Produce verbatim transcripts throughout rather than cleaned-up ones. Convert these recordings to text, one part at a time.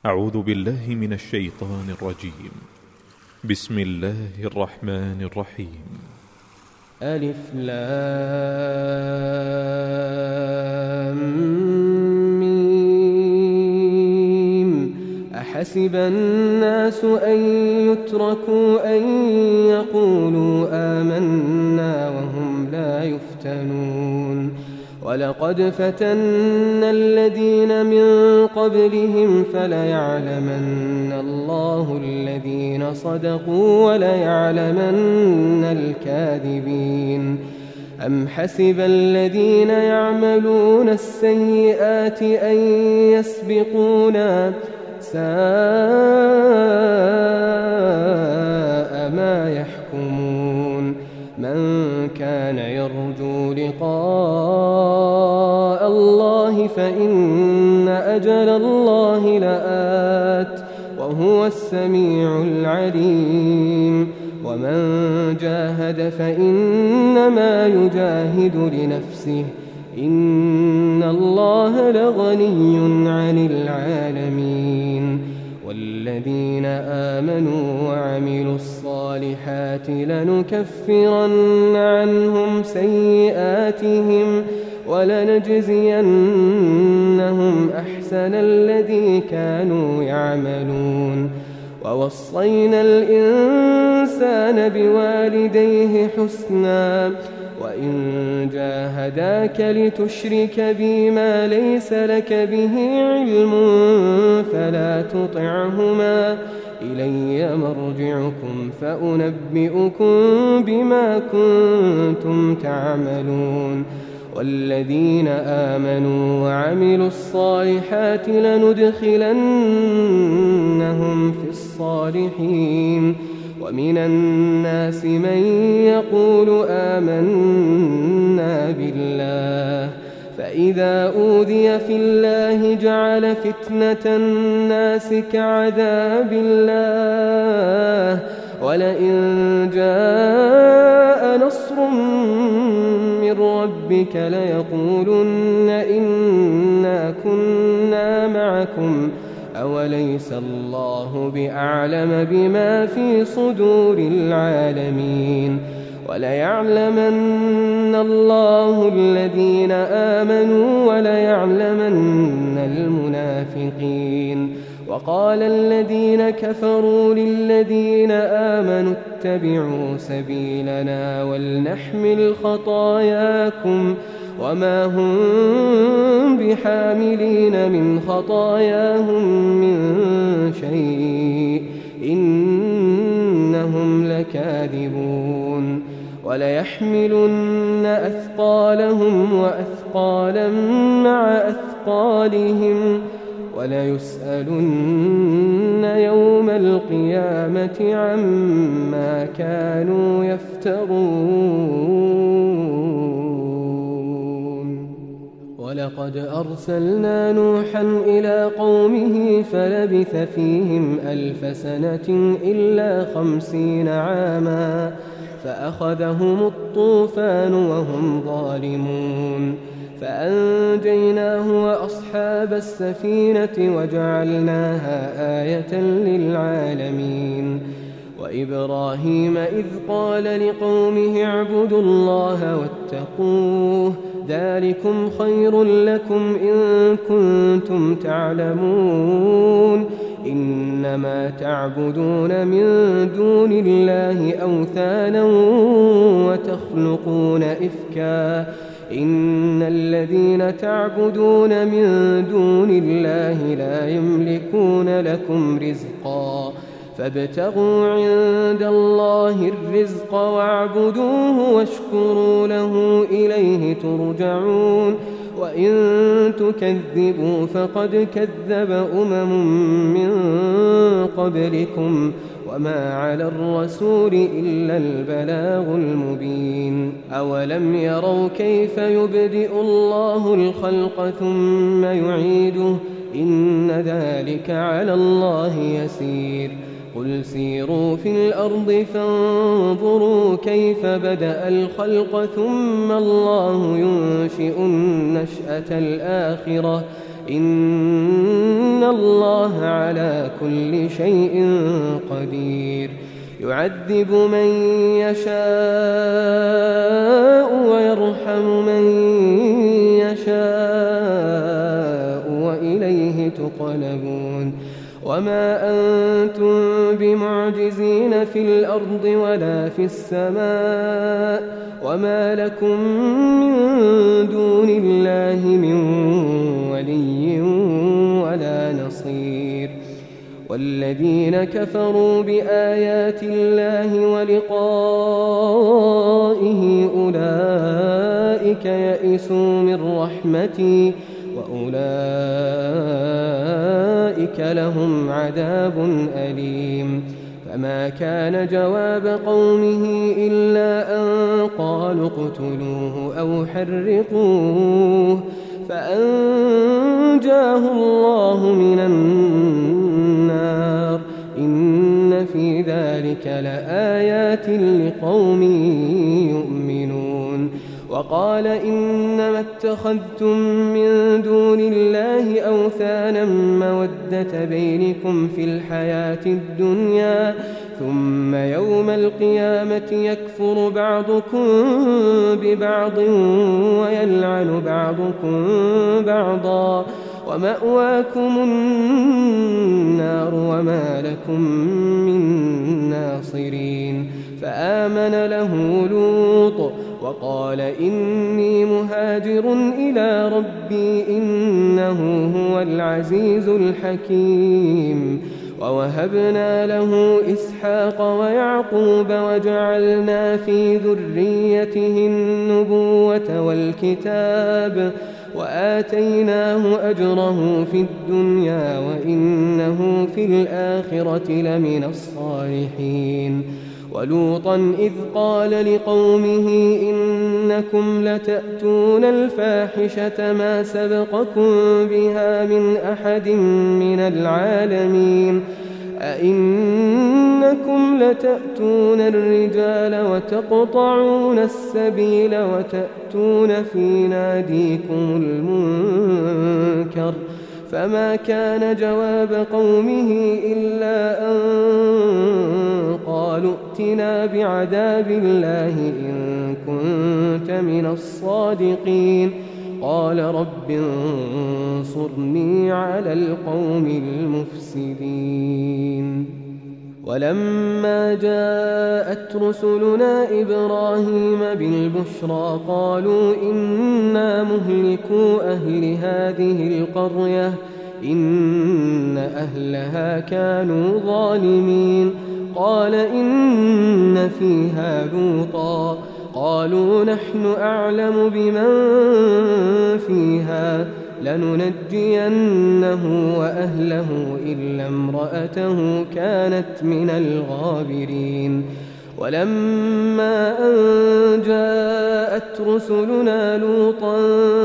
أعوذ بالله من الشيطان الرجيم. بسم الله الرحمن الرحيم. ألف لام ميم. أحسب الناس أن يتركوا أن يقولوا آمنا وهم لا يفتنون. ولقد فتنا الذين من قبلهم فليعلمن الله الذين صدقوا وليعلمن الكاذبين. أم حسب الذين يعملون السيئات أن يسبقونا ساء ما يحكمون. من كان يرجو لقاء الله فإن أجل الله لآت وهو السميع العليم. ومن جاهد فإنما يجاهد لنفسه إن الله لغني عن العالمين. والذين آمنوا وعملوا الصالحات لنكفرن عنهم سيئاتهم ولنجزينهم أحسن الذي كانوا يعملون. ووصينا الإنسان بوالديه حسنا وإن جاهداك لتشرك بي ما ليس لك به علم فلا تطعهما إلي مرجعكم فأنبئكم بما كنتم تعملون. والذين آمنوا وعملوا الصالحات لندخلنهم في الصالحين. ومن الناس من يقول آمنا بالله فإذا أوذي في الله جعل فتنة الناس كعذاب الله ولئن جاء نصر من ربك ليقولن إنا كنا معكم أوليس الله بأعلم بما في صدور العالمين. وليعلمن الله الذين آمنوا وليعلمن المنافقين. وقال الذين كفروا للذين آمنوا اتبعوا سبيلنا ولنحمل خطاياكم وما هم بحاملين من خطاياهم من شيء إنهم لكاذبون. وليحملن أثقالهم وأثقالا مع أثقالهم وليسألن يوم القيامة عما كانوا يفترون. ولقد أرسلنا نوحا إلى قومه فلبث فيهم ألف سنة إلا خمسين عاما فأخذهم الطوفان وهم ظالمون. فأنجيناه وأصحاب السفينة وجعلناها آية للعالمين. وإبراهيم إذ قال لقومه اعبدوا الله واتقوه ذلكم خير لكم إن كنتم تعلمون. إنما تعبدون من دون الله أوثانا وتخلقون إفكا إن الذين تعبدون من دون الله لا يملكون لكم رزقا فابتغوا عند الله الرزق واعبدوه واشكروا له إليه ترجعون. وإن تكذبوا فقد كذب أمم من قبلكم وما على الرسول إلا البلاغ المبين. أولم يروا كيف يبدئ الله الخلق ثم يعيده إن ذلك على الله يسير. قل سيروا في الأرض فانظروا كيف بدأ الخلق ثم الله ينشئ النشأة الآخرة إن الله على كل شيء قدير يعذب من يشاء ويرحم من يشاء وإليه تقلبون وما أنتم بمعجزين في الأرض ولا في السماء وما لكم من دون الله من ولي ولا نصير والذين كفروا بآيات الله ولقائه أولئك يئسوا من رحمتي وأولئك لهم عذاب أليم فما كان جواب قومه إلا أن قالوا اقتلوه أو حرقوه فأنجاه الله من النار إن في ذلك لآيات لقوم يؤمنون وقال إنما اتخذتم من دون الله أوثانا مودة بينكم في الحياة الدنيا ثم يوم القيامة يكفر بعضكم ببعض ويلعن بعضكم بعضا ومأواكم النار وما لكم من ناصرين فآمن له لوط وقال إني مهاجر إلى ربي إنه هو العزيز الحكيم ووهبنا له إسحاق ويعقوب وجعلنا في ذريته النبوة والكتاب وآتيناه أجره في الدنيا وإنه في الآخرة لمن الصالحين ولوطا إذ قال لقومه إنكم لتأتون الفاحشة ما سبقكم بها من أحد من العالمين أئنكم لتأتون الرجال وتقطعون السبيل وتأتون في ناديكم المنكر فما كان جواب قومه إلا أن قالوا ائتنا بعذاب الله إن كنت من الصادقين قال رب انصرني على القوم المفسدين ولما جاءت رسلنا إبراهيم بالبشرى قالوا إنا مهلكو أهل هذه القرية إن أهلها كانوا ظالمين قال إن فيها لوطا قالوا نحن أعلم بمن فيها لننجينه وأهله إلا امرأته كانت من الغابرين ولما أن جاءت رسلنا لوطا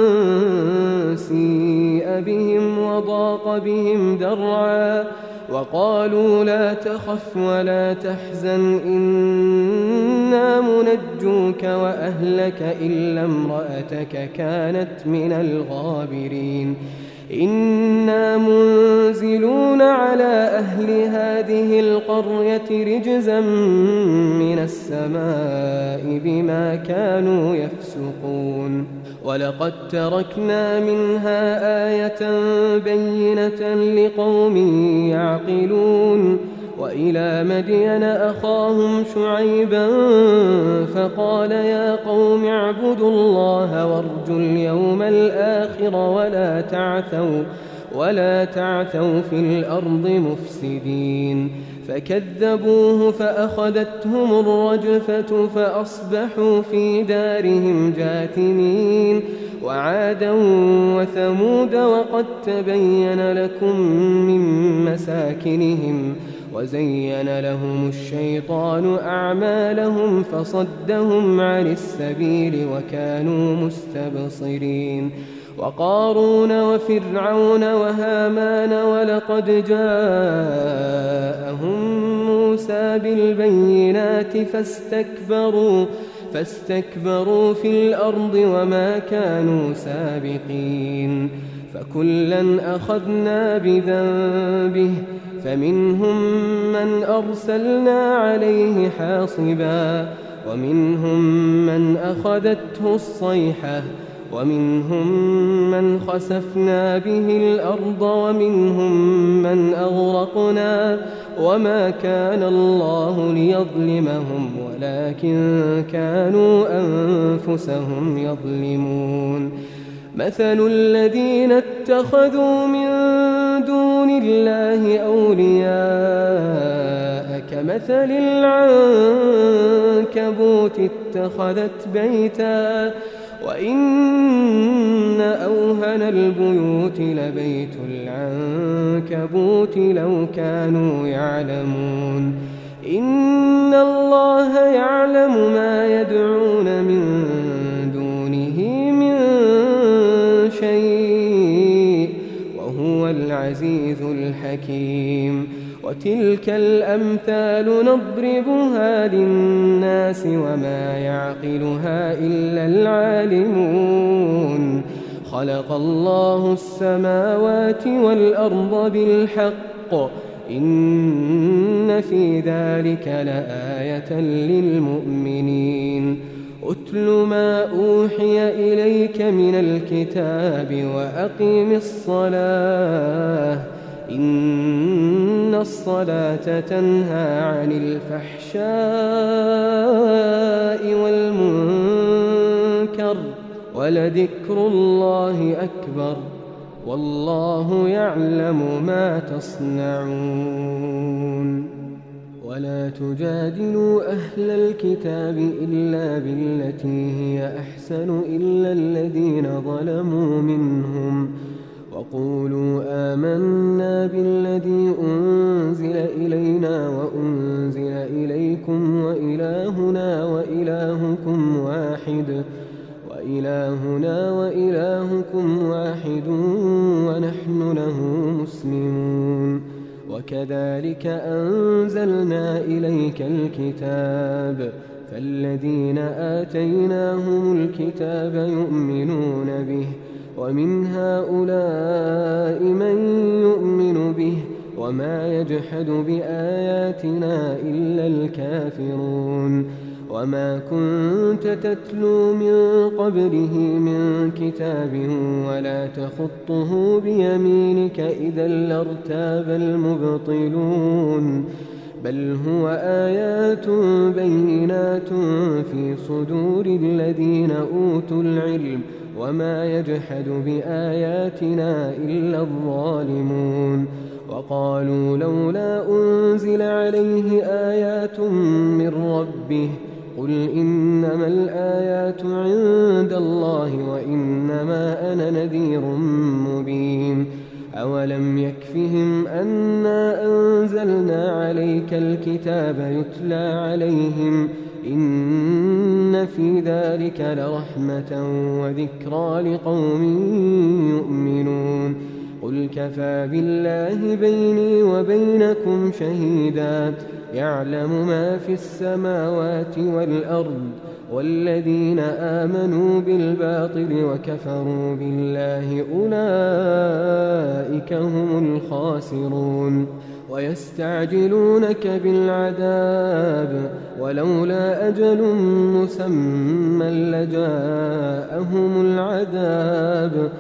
سيء بهم وضاق بهم ذرعا وقالوا لا تخف ولا تحزن إنا منجوك وأهلك إلا امرأتك كانت من الغابرين إنا منزلون على أهل هذه القرية رجزا من السماء بما كانوا يفسقون ولقد تركنا منها آية بينة لقوم يعقلون وإلى مدين أخاهم شعيبا فقال يا قوم اعبدوا الله وارجوا اليوم الآخر ولا تعثوا ولا تعثوا في الأرض مفسدين فكذبوه فأخذتهم الرجفة فأصبحوا في دارهم جاثمين وعادا وثمود وقد تبين لكم من مساكنهم وزين لهم الشيطان أعمالهم فصدهم عن السبيل وكانوا مستبصرين وقارون وفرعون وهامان ولقد جاءهم موسى بالبينات فاستكبروا فاستكبروا في الأرض وما كانوا سابقين فكلا أخذنا بذنبه فمنهم من أرسلنا عليه حاصبا ومنهم من أخذته الصيحة ومنهم من خسفنا به الأرض ومنهم من أغرقنا وما كان الله ليظلمهم ولكن كانوا أنفسهم يظلمون مثل الذين اتخذوا من دون الله أولياء كمثل العنكبوت اتخذت بيتا وإن أوهن البيوت لبيت العنكبوت لو كانوا يعلمون إن الله يعلم ما يدعون من دونه من شيء وهو العزيز الحكيم وتلك الأمثال نضربها للناس وما يعقلها إلا العالمون خلق الله السماوات والأرض بالحق إن في ذلك لآية للمؤمنين أتل ما أوحي إليك من الكتاب وأقم الصلاة إن الصلاة تنهى عن الفحشاء والمنكر ولذكر الله أكبر والله يعلم ما تصنعون ولا تجادلوا أهل الكتاب إلا بالتي هي أحسن إلا الذين ظلموا منهم وقولوا آمنا بالذي أنزل إلينا وأنزل إليكم وإلهنا وإلهكم واحد وإلهنا وإلهكم واحد ونحن له مسلمون وكذلك أنزلنا إليك الكتاب فالذين آتيناهم الكتاب يؤمنون به ومن هؤلاء من يؤمن به وما يجحد بآياتنا إلا الكافرون وما كنت تتلو من قبله من كتاب ولا تخطه بيمينك إذا لارتاب المبطلون بل هو آيات بينات في صدور الذين أوتوا العلم وما يجحد بآياتنا إلا الظالمون وقالوا لولا أنزل عليه آيات من ربه قل إنما الآيات عند الله وإنما أنا نذير مبين أولم يكفهم أنا أنزلنا عليك الكتاب يتلى عليهم إن في ذلك لرحمة وذكرى لقوم يؤمنون قل كفى بالله بيني وبينكم شهيدا يعلم ما في السماوات والأرض والذين آمنوا بالباطل وكفروا بالله أولئك هم الخاسرون ويستعجلونك بالعذاب ولولا أجل مسمى لجاءهم العذاب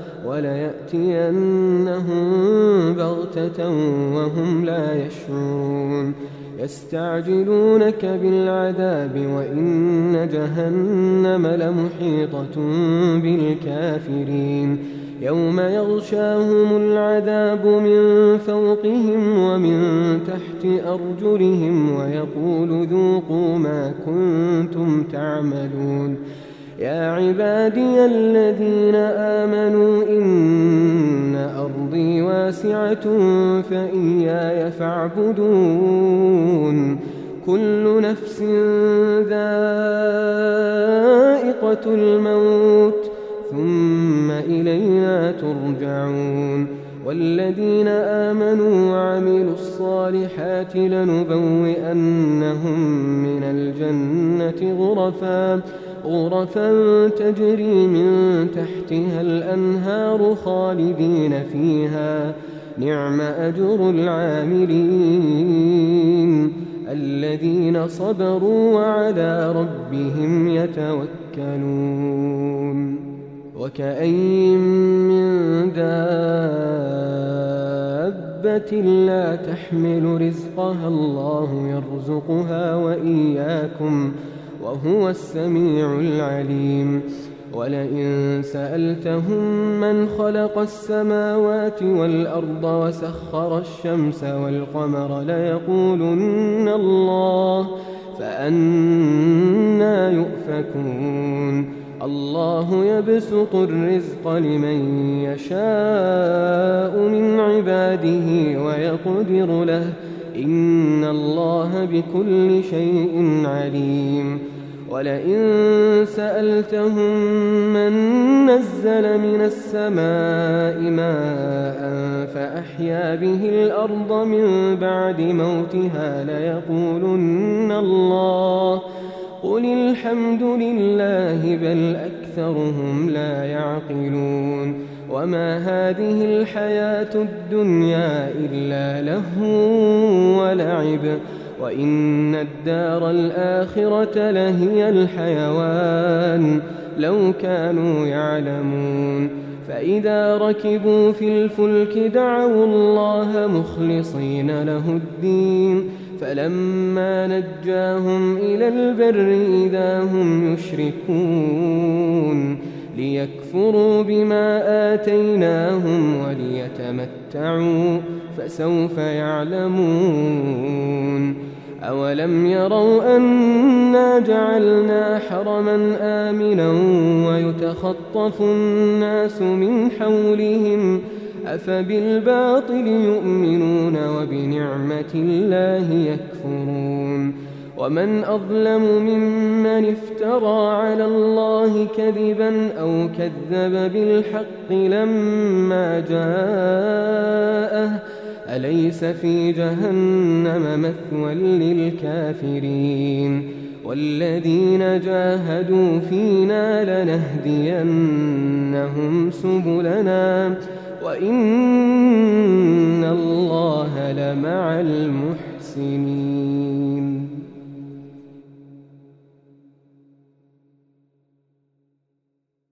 وليأتينهم بغتة وهم لا يشعرون يستعجلونك بالعذاب وإن جهنم لمحيطة بالكافرين يوم يغشاهم العذاب من فوقهم ومن تحت أرجلهم ويقول ذوقوا ما كنتم تعملون يا عبادي الذين آمنوا إن أرضي واسعة فإياي فاعبدون كل نفس ذائقة الموت ثم إلى إلينا ترجعون والذين آمنوا وعملوا الصالحات لنبوئنهم من الجنة غرفا غرفا تجري من تحتها الأنهار خالدين فيها نعم أجر العاملين الذين صبروا وعلى ربهم يتوكلون وكأين من دابة لا تحمل رزقها الله يرزقها وإياكم وهو السميع العليم ولئن سألتهم من خلق السماوات والأرض وسخر الشمس والقمر ليقولن الله فأنى يؤفكون الله يبسط الرزق لمن يشاء من عباده ويقدر له إن الله بكل شيء عليم ولئن سألتهم من نزل من السماء ماء فأحيا به الأرض من بعد موتها ليقولن الله قل الحمد لله بل أكثرهم لا يعقلون وما هذه الحياة الدنيا إلا لهو ولعب وإن الدار الآخرة لهي الحيوان لو كانوا يعلمون فإذا ركبوا في الفلك دعوا الله مخلصين له الدين فلما نجاهم إلى البر إذا هم يشركون ليكفروا بما آتيناهم وليتمتعوا فسوف يعلمون أولم يروا أنا جعلنا حرما آمنا ويتخطف الناس من حولهم أفبالباطل يؤمنون وبنعمة الله يكفرون ومن أظلم ممن افترى على الله كذبا أو كذب بالحق لما جاءه أليس في جهنم مثوى للكافرين والذين جاهدوا فينا لنهدينهم سبلنا وإن الله لمع المحسنين.